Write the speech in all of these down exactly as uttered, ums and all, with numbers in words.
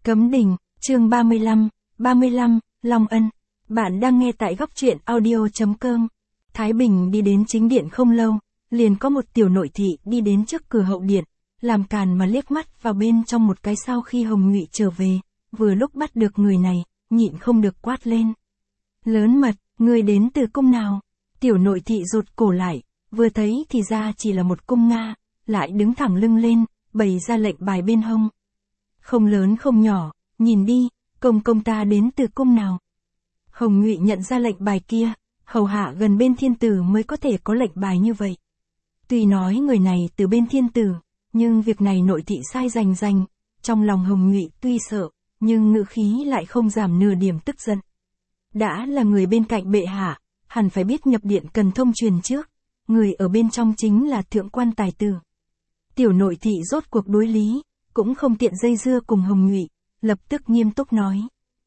Cấm Đình, chương ba mươi lăm, ba mươi lăm, Long Ân. Bạn đang nghe tại góc truyện audio.com. Thái Bình đi đến chính điện không lâu, liền có một tiểu nội thị đi đến trước cửa hậu điện, làm càn mà liếc mắt vào bên trong một cái. Sau khi Hồng Ngụy trở về, vừa lúc bắt được người này, nhịn không được quát lên. Lớn mật, người đến từ cung nào? Tiểu nội thị rụt cổ lại, vừa thấy thì ra chỉ là một cung Nga, lại đứng thẳng lưng lên, bày ra lệnh bài bên hông. Không lớn không nhỏ, nhìn đi, công công ta đến từ cung nào? Hồng Ngụy nhận ra lệnh bài kia, hầu hạ gần bên thiên tử mới có thể có lệnh bài như vậy. Tuy nói người này từ bên thiên tử, nhưng việc này nội thị sai rành rành, trong lòng Hồng Ngụy tuy sợ, nhưng ngữ khí lại không giảm nửa điểm tức giận. Đã là người bên cạnh bệ hạ, hẳn phải biết nhập điện cần thông truyền trước, người ở bên trong chính là thượng quan tài tử. Tiểu nội thị rốt cuộc đối lý, cũng không tiện dây dưa cùng Hồng Ngụy, lập tức nghiêm túc nói.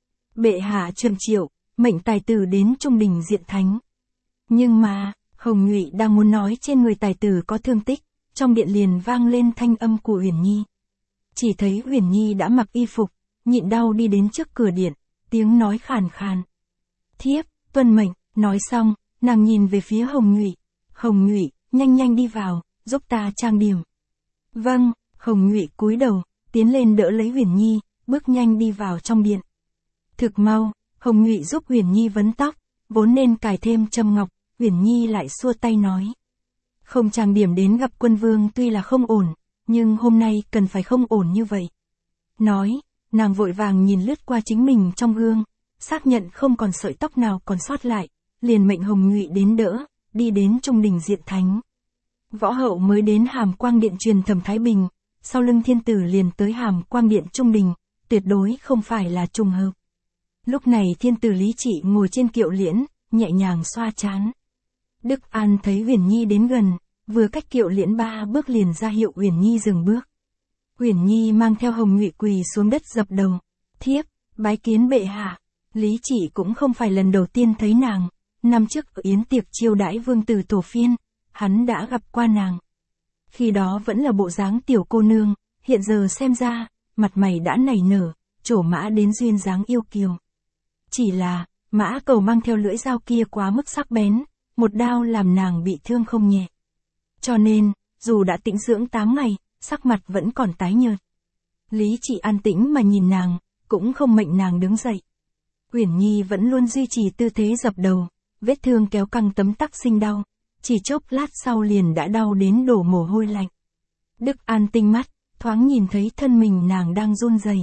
Bệ hạ truyền triệu, mệnh tài tử đến trung đình diện thánh. Nhưng mà, Hồng Ngụy đang muốn nói trên người tài tử có thương tích, trong điện liền vang lên thanh âm của Uyển Nhi. Chỉ thấy Uyển Nhi đã mặc y phục, nhịn đau đi đến trước cửa điện, tiếng nói khàn khàn. Thiếp, tuân mệnh, nói xong, nàng nhìn về phía Hồng Ngụy. Hồng Ngụy, nhanh nhanh đi vào, giúp ta trang điểm. Vâng, Hồng Ngụy cúi đầu, tiến lên đỡ lấy Uyển Nhi, bước nhanh đi vào trong điện. Thực mau, Hồng Ngụy giúp Uyển Nhi vấn tóc, vốn nên cài thêm châm ngọc, Uyển Nhi lại xua tay nói. Không trang điểm đến gặp quân vương tuy là không ổn, nhưng hôm nay cần phải không ổn như vậy. Nói, nàng vội vàng nhìn lướt qua chính mình trong gương, xác nhận không còn sợi tóc nào còn sót lại, liền mệnh Hồng Ngụy đến đỡ, đi đến trung đình diện thánh. Võ hậu mới đến Hàm Quang Điện truyền thẩm Thái Bình, sau lưng thiên tử liền tới Hàm Quang Điện trung đình, tuyệt đối không phải là trùng hợp. Lúc này thiên tử Lý Trị ngồi trên kiệu liễn, nhẹ nhàng xoa trán. Đức An thấy Uyển Nhi đến gần, vừa cách kiệu liễn ba bước liền ra hiệu Uyển Nhi dừng bước. Uyển Nhi mang theo Hồng Ngụy quỳ xuống đất dập đầu. Thiếp, bái kiến bệ hạ. Lý Trị cũng không phải lần đầu tiên thấy nàng, năm trước ở yến tiệc chiêu đãi vương tử Tổ Phiên, hắn đã gặp qua nàng. Khi đó vẫn là bộ dáng tiểu cô nương, hiện giờ xem ra, mặt mày đã nảy nở, trổ mã đến duyên dáng yêu kiều. Chỉ là, mã cầu mang theo lưỡi dao kia quá mức sắc bén, một đao làm nàng bị thương không nhẹ. Cho nên, dù đã tĩnh dưỡng tám ngày, sắc mặt vẫn còn tái nhợt. Lý Trị an tĩnh mà nhìn nàng, cũng không mệnh nàng đứng dậy. Uyển Nhi vẫn luôn duy trì tư thế dập đầu, vết thương kéo căng tấm tắc sinh đau, chỉ chốc lát sau liền đã đau đến đổ mồ hôi lạnh. Đức An tinh mắt, thoáng nhìn thấy thân mình nàng đang run rẩy.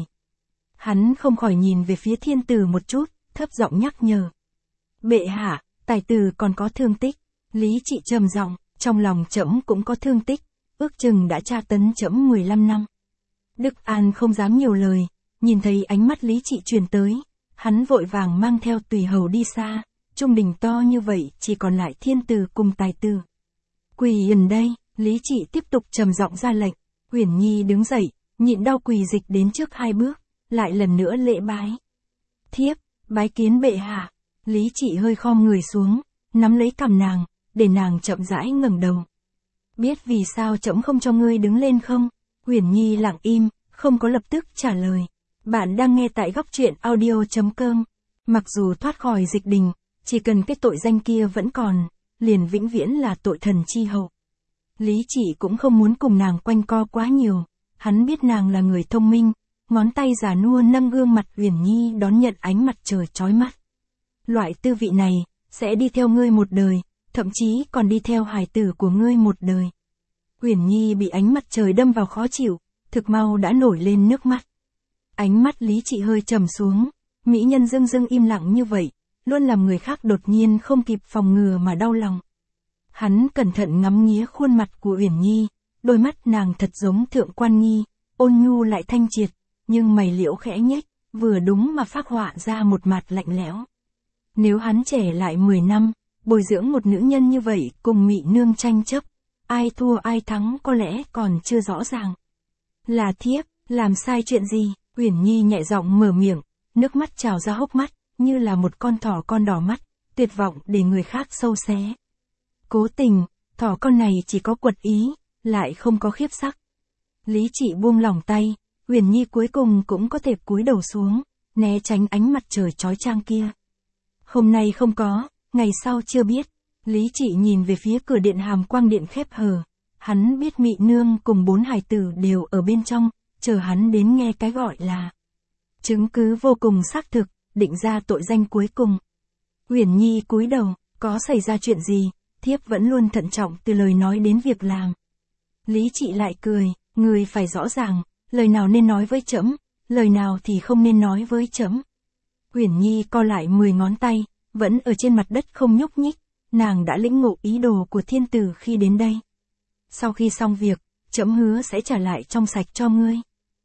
Hắn không khỏi nhìn về phía thiên tử một chút, thấp giọng nhắc nhở. Bệ hạ, tài tử còn có thương tích. Lý Trị trầm giọng, trong lòng trẫm cũng có thương tích, ước chừng đã tra tấn trẫm mười lăm năm. Đức An không dám nhiều lời, nhìn thấy ánh mắt Lý Trị truyền tới, hắn vội vàng mang theo tùy hầu đi xa, trung đình to như vậy chỉ còn lại thiên tử cùng tài tử. Quỳ gần đây, Lý Trị tiếp tục trầm giọng ra lệnh. Uyển Nhi đứng dậy, nhịn đau quỳ dịch đến trước hai bước, lại lần nữa lễ bái. Thiếp, bái kiến bệ hạ. Lý Trị hơi khom người xuống, nắm lấy cằm nàng, để nàng chậm rãi ngẩng đầu. Biết vì sao trẫm không cho ngươi đứng lên không? Uyển Nhi lặng im, không có lập tức trả lời. Bạn đang nghe tại góc truyện audio.com. Mặc dù thoát khỏi dịch đình, chỉ cần cái tội danh kia vẫn còn, liền vĩnh viễn là tội thần chi hậu. Lý Trị cũng không muốn cùng nàng quanh co quá nhiều, hắn biết nàng là người thông minh, ngón tay già nua nâng gương mặt Uyển Nhi đón nhận ánh mặt trời chói mắt. Loại tư vị này, sẽ đi theo ngươi một đời, thậm chí còn đi theo hài tử của ngươi một đời. Uyển Nhi bị ánh mặt trời đâm vào khó chịu, thực mau đã nổi lên nước mắt. Ánh mắt Lý Trị hơi trầm xuống, mỹ nhân dưng dưng im lặng như vậy, luôn làm người khác đột nhiên không kịp phòng ngừa mà đau lòng. Hắn cẩn thận ngắm nghía khuôn mặt của Uyển Nhi, đôi mắt nàng thật giống thượng quan nghi, ôn nhu lại thanh triệt, nhưng mày liễu khẽ nhếch, vừa đúng mà phác họa ra một mặt lạnh lẽo. Nếu hắn trẻ lại mười năm, bồi dưỡng một nữ nhân như vậy cùng mị nương tranh chấp, ai thua ai thắng có lẽ còn chưa rõ ràng. Là thiếp, làm sai chuyện gì? Uyển Nhi nhẹ giọng mở miệng, nước mắt trào ra hốc mắt, như là một con thỏ con đỏ mắt, tuyệt vọng để người khác sâu xé. Cố tình, thỏ con này chỉ có quật ý, lại không có khiếp sắc. Lý Trị buông lỏng tay, Uyển Nhi cuối cùng cũng có thể cúi đầu xuống, né tránh ánh mặt trời chói chang kia. Hôm nay không có, ngày sau chưa biết. Lý Trị nhìn về phía cửa điện Hàm Quang Điện khép hờ. Hắn biết Mị Nương cùng bốn hài tử đều ở bên trong, chờ hắn đến nghe cái gọi là chứng cứ vô cùng xác thực, định ra tội danh cuối cùng. Uyển Nhi cúi đầu, có xảy ra chuyện gì, thiếp vẫn luôn thận trọng từ lời nói đến việc làm. Lý Trị lại cười, người phải rõ ràng, lời nào nên nói với trẫm, lời nào thì không nên nói với trẫm. Uyển Nhi co lại mười ngón tay, vẫn ở trên mặt đất không nhúc nhích, nàng đã lĩnh ngộ ý đồ của thiên tử khi đến đây. Sau khi xong việc, trẫm hứa sẽ trả lại trong sạch cho ngươi.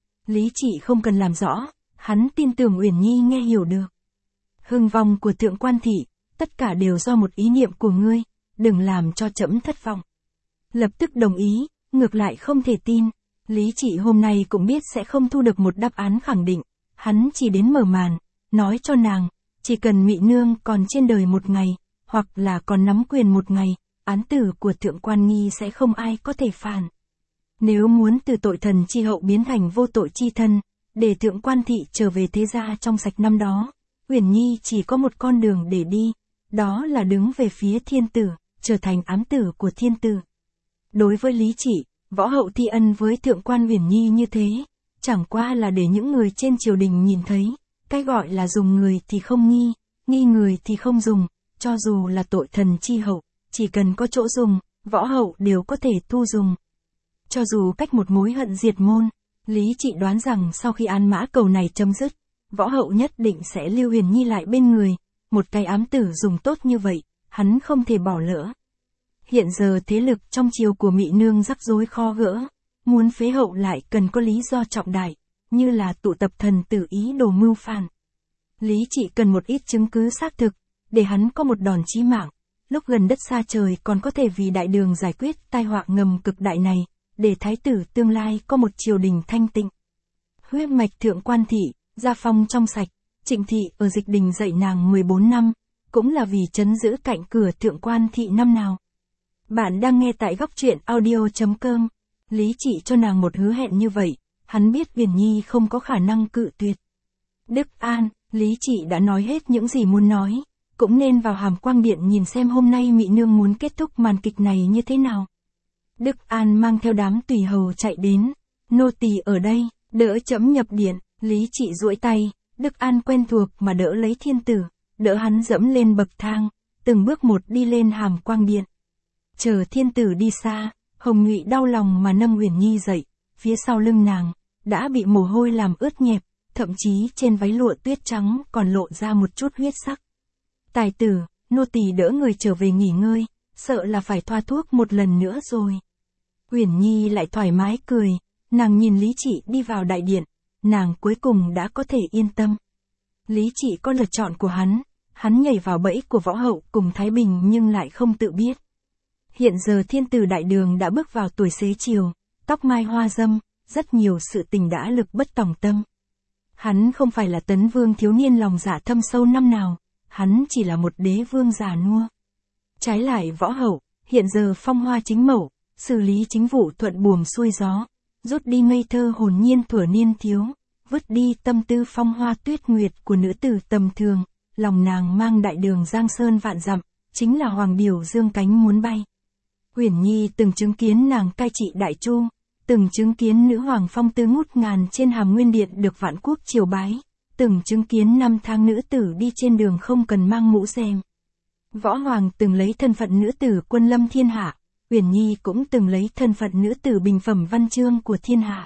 Lý Trị không cần làm rõ, hắn tin tưởng Uyển Nhi nghe hiểu được. Hưng vong của Thượng Quan thị, tất cả đều do một ý niệm của ngươi, đừng làm cho trẫm thất vọng. Lập tức đồng ý, ngược lại không thể tin. Lý Trị hôm nay cũng biết sẽ không thu được một đáp án khẳng định, hắn chỉ đến mở màn, nói cho nàng, chỉ cần Mị Nương còn trên đời một ngày, hoặc là còn nắm quyền một ngày, án tử của Thượng Quan Nghi sẽ không ai có thể phản. Nếu muốn từ tội thần chi hậu biến thành vô tội chi thân, để Thượng Quan thị trở về thế gia trong sạch năm đó, Uyển Nhi chỉ có một con đường để đi, đó là đứng về phía thiên tử, trở thành ám tử của thiên tử. Đối với Lý Trị, võ hậu thi ân với Thượng Quan Uyển Nhi như thế, chẳng qua là để những người trên triều đình nhìn thấy, cái gọi là dùng người thì không nghi, nghi người thì không dùng, cho dù là tội thần chi hậu, chỉ cần có chỗ dùng, võ hậu đều có thể thu dùng. Cho dù cách một mối hận diệt môn, Lý Trị đoán rằng sau khi án mã cầu này chấm dứt, võ hậu nhất định sẽ lưu Uyển Nhi lại bên người, một cái ám tử dùng tốt như vậy, hắn không thể bỏ lỡ. Hiện giờ thế lực trong triều của Mị Nương rắc rối khó gỡ, muốn phế hậu lại cần có lý do trọng đại, như là tụ tập thần tử ý đồ mưu phản. Lý Trị cần một ít chứng cứ xác thực, để hắn có một đòn chí mạng, lúc gần đất xa trời còn có thể vì đại đường giải quyết tai họa ngầm cực đại này, để thái tử tương lai có một triều đình thanh tịnh. Huyết mạch Thượng Quan thị, gia phong trong sạch, Trịnh thị ở Dịch Đình dạy nàng mười bốn năm, cũng là vì trấn giữ cạnh cửa Thượng Quan thị năm nào. Bạn đang nghe tại góc truyện audio chấm com. Lý Trị cho nàng một hứa hẹn như vậy, hắn biết Uyển Nhi không có khả năng cự tuyệt. Đức An, Lý Trị đã nói hết những gì muốn nói, cũng nên vào Hàm Quang Điện nhìn xem hôm nay Mị Nương muốn kết thúc màn kịch này như thế nào. Đức An mang theo đám tùy hầu chạy đến, nô tỳ ở đây, đỡ trẫm nhập điện. Lý Trị duỗi tay, Đức An quen thuộc mà đỡ lấy thiên tử, đỡ hắn dẫm lên bậc thang, từng bước một đi lên Hàm Quang Điện. Chờ thiên tử đi xa, Hồng Ngụy đau lòng mà nâng Uyển Nhi dậy, phía sau lưng nàng, đã bị mồ hôi làm ướt nhẹp, thậm chí trên váy lụa tuyết trắng còn lộ ra một chút huyết sắc. Tài tử, nô tỳ đỡ người trở về nghỉ ngơi, sợ là phải thoa thuốc một lần nữa rồi. Uyển Nhi lại thoải mái cười, nàng nhìn Lý Trị đi vào đại điện, nàng cuối cùng đã có thể yên tâm. Lý Trị có lựa chọn của hắn, hắn nhảy vào bẫy của võ hậu cùng Thái Bình nhưng lại không tự biết. Hiện giờ thiên tử đại đường đã bước vào tuổi xế chiều, tóc mai hoa râm, rất nhiều sự tình đã lực bất tòng tâm. Hắn không phải là tấn vương thiếu niên lòng dạ thâm sâu năm nào, hắn chỉ là một đế vương già nua. Trái lại võ hậu, hiện giờ phong hoa chính mẫu, xử lý chính vụ thuận buồm xuôi gió, rút đi ngây thơ hồn nhiên thuở niên thiếu, vứt đi tâm tư phong hoa tuyết nguyệt của nữ tử tầm thường, lòng nàng mang đại đường giang sơn vạn dặm, chính là hoàng điểu dương cánh muốn bay. Uyển Nhi từng chứng kiến nàng cai trị Đại Chu, từng chứng kiến nữ hoàng phong tư ngút ngàn trên Hàm Nguyên Điện được vạn quốc triều bái, từng chứng kiến năm tháng nữ tử đi trên đường không cần mang mũ rèm. Võ hoàng từng lấy thân phận nữ tử quân lâm thiên hạ, Uyển Nhi cũng từng lấy thân phận nữ tử bình phẩm văn chương của thiên hạ.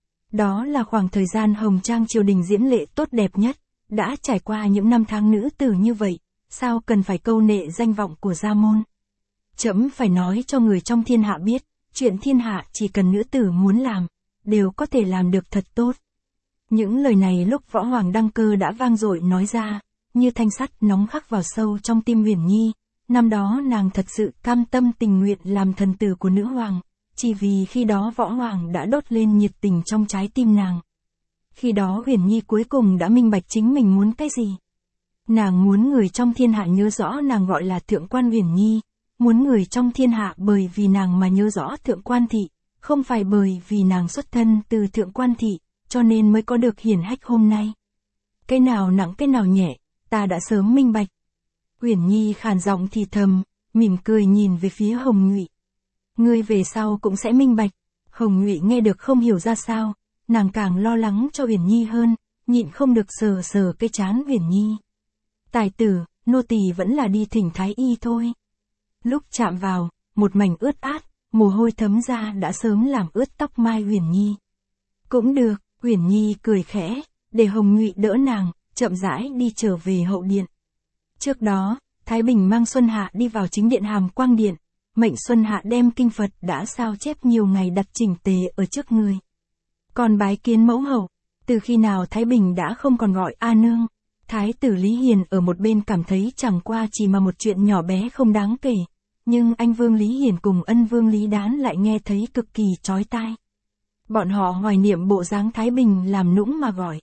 Đó là khoảng thời gian hồng trang triều đình diễm lệ tốt đẹp nhất, đã trải qua những năm tháng nữ tử như vậy, sao cần phải câu nệ danh vọng của gia môn. Trẫm phải nói cho người trong thiên hạ biết, chuyện thiên hạ chỉ cần nữ tử muốn làm, đều có thể làm được thật tốt. Những lời này lúc võ hoàng đăng cơ đã vang dội nói ra, như thanh sắt nóng khắc vào sâu trong tim Uyển Nhi. Năm đó nàng thật sự cam tâm tình nguyện làm thần tử của nữ hoàng, chỉ vì khi đó võ hoàng đã đốt lên nhiệt tình trong trái tim nàng. Khi đó Uyển Nhi cuối cùng đã minh bạch chính mình muốn cái gì. Nàng muốn người trong thiên hạ nhớ rõ nàng gọi là Thượng Quan Uyển Nhi, muốn người trong thiên hạ bởi vì nàng mà nhớ rõ Thượng Quan thị, không phải bởi vì nàng xuất thân từ Thượng Quan thị, cho nên mới có được hiển hách hôm nay. Cái nào nặng cái nào nhẹ, ta đã sớm minh bạch. Uyển Nhi khàn giọng thì thầm, mỉm cười nhìn về phía Hồng Nhụy. Ngươi về sau cũng sẽ minh bạch. Hồng Nhụy nghe được không hiểu ra sao, nàng càng lo lắng cho Uyển Nhi hơn, nhịn không được sờ sờ cái trán Uyển Nhi. Tài tử, nô tỳ vẫn là đi thỉnh thái y thôi. Lúc chạm vào, một mảnh ướt át, mồ hôi thấm ra đã sớm làm ướt tóc mai Uyển Nhi. Cũng được, Uyển Nhi cười khẽ, để Hồng Nhụy đỡ nàng, chậm rãi đi trở về hậu điện. Trước đó, Thái Bình mang Xuân Hạ đi vào chính điện Hàm Quang Điện, mệnh Xuân Hạ đem kinh Phật đã sao chép nhiều ngày đặt chỉnh tề ở trước người. Còn bái kiến mẫu hậu, từ khi nào Thái Bình đã không còn gọi A nương. Thái tử Lý Hiền ở một bên cảm thấy chẳng qua chỉ mà một chuyện nhỏ bé không đáng kể, nhưng anh Vương Lý Hiền cùng ân Vương Lý Đán lại nghe thấy cực kỳ chói tai. Bọn họ hoài niệm bộ dáng Thái Bình làm nũng mà gọi.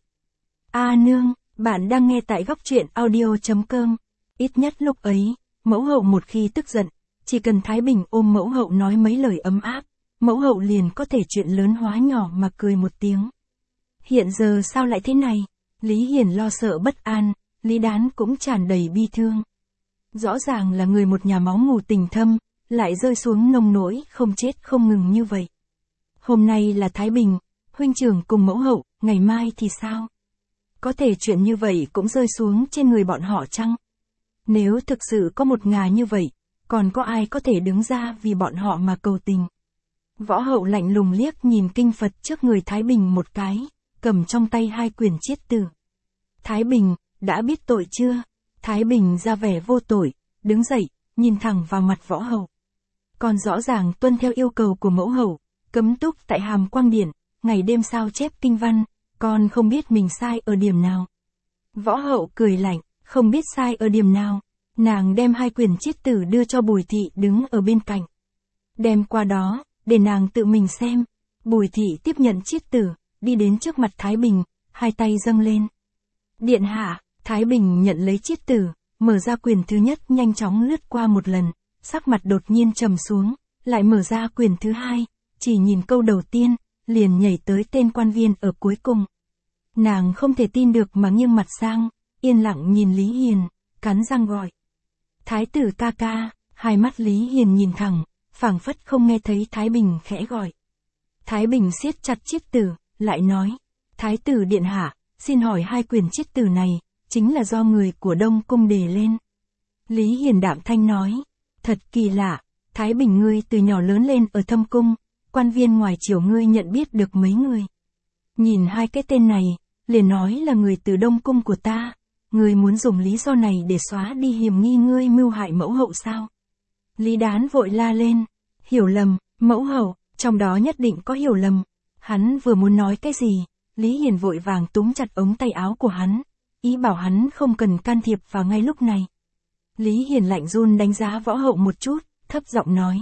A nương, bạn đang nghe tại góc truyện audio chấm com. Ít nhất lúc ấy, mẫu hậu một khi tức giận, chỉ cần Thái Bình ôm mẫu hậu nói mấy lời ấm áp, mẫu hậu liền có thể chuyện lớn hóa nhỏ mà cười một tiếng. Hiện giờ sao lại thế này? Lý Hiền lo sợ bất an, Lý Đán cũng tràn đầy bi thương. Rõ ràng là người một nhà máu mù tình thâm, lại rơi xuống nông nỗi không chết không ngừng như vậy. Hôm nay là Thái Bình, huynh trưởng cùng mẫu hậu, ngày mai thì sao? Có thể chuyện như vậy cũng rơi xuống trên người bọn họ chăng? Nếu thực sự có một ngà như vậy, còn có ai có thể đứng ra vì bọn họ mà cầu tình? Võ hậu lạnh lùng liếc nhìn kinh Phật trước người Thái Bình một cái, cầm trong tay hai quyển chiết tử. Thái Bình, đã biết tội chưa? Thái Bình ra vẻ vô tội, đứng dậy, nhìn thẳng vào mặt võ hậu. Còn rõ ràng tuân theo yêu cầu của mẫu hậu, cấm túc tại Hàm Quang Điện, ngày đêm sao chép kinh văn, con không biết mình sai ở điểm nào. Võ hậu cười lạnh, không biết sai ở điểm nào. Nàng đem hai quyển chiết tử đưa cho Bùi Thị đứng ở bên cạnh. Đem qua đó, để nàng tự mình xem. Bùi Thị tiếp nhận chiết tử, đi đến trước mặt Thái Bình, hai tay dâng lên. Điện hạ, Thái Bình nhận lấy chiết tử, mở ra quyển thứ nhất nhanh chóng lướt qua một lần, sắc mặt đột nhiên trầm xuống, lại mở ra quyển thứ hai, chỉ nhìn câu đầu tiên, liền nhảy tới tên quan viên ở cuối cùng. Nàng không thể tin được mà nghiêng mặt sang, yên lặng nhìn Lý Hiền, cắn răng gọi. Thái tử ca ca, hai mắt Lý Hiền nhìn thẳng, phảng phất không nghe thấy Thái Bình khẽ gọi. Thái Bình siết chặt chiết tử, lại nói, Thái tử điện hạ, xin hỏi hai quyển chiết tử này, chính là do người của Đông Cung đề lên. Lý Hiền đạm thanh nói, thật kỳ lạ, Thái Bình ngươi từ nhỏ lớn lên ở Thâm Cung, quan viên ngoài triều ngươi nhận biết được mấy người. Nhìn hai cái tên này, liền nói là người từ Đông Cung của ta, ngươi muốn dùng lý do này để xóa đi hiểm nghi ngươi mưu hại mẫu hậu sao? Lý Đán vội la lên, hiểu lầm, mẫu hậu, trong đó nhất định có hiểu lầm. Hắn vừa muốn nói cái gì, Lý Hiền vội vàng túm chặt ống tay áo của hắn, ý bảo hắn không cần can thiệp vào ngay lúc này. Lý Hiền lạnh run đánh giá võ hậu một chút, thấp giọng nói.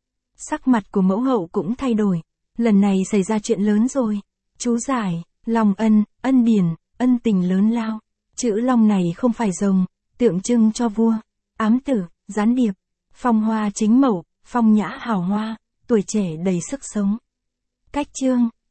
Sắc mặt của mẫu hậu cũng thay đổi, lần này xảy ra chuyện lớn rồi. Chú giải, lòng ân, ân điển, ân tình lớn lao. Chữ long này không phải rồng, tượng trưng cho vua, ám tử, gián điệp, phong hoa chính mẫu, phong nhã hào hoa, tuổi trẻ đầy sức sống. Cách chương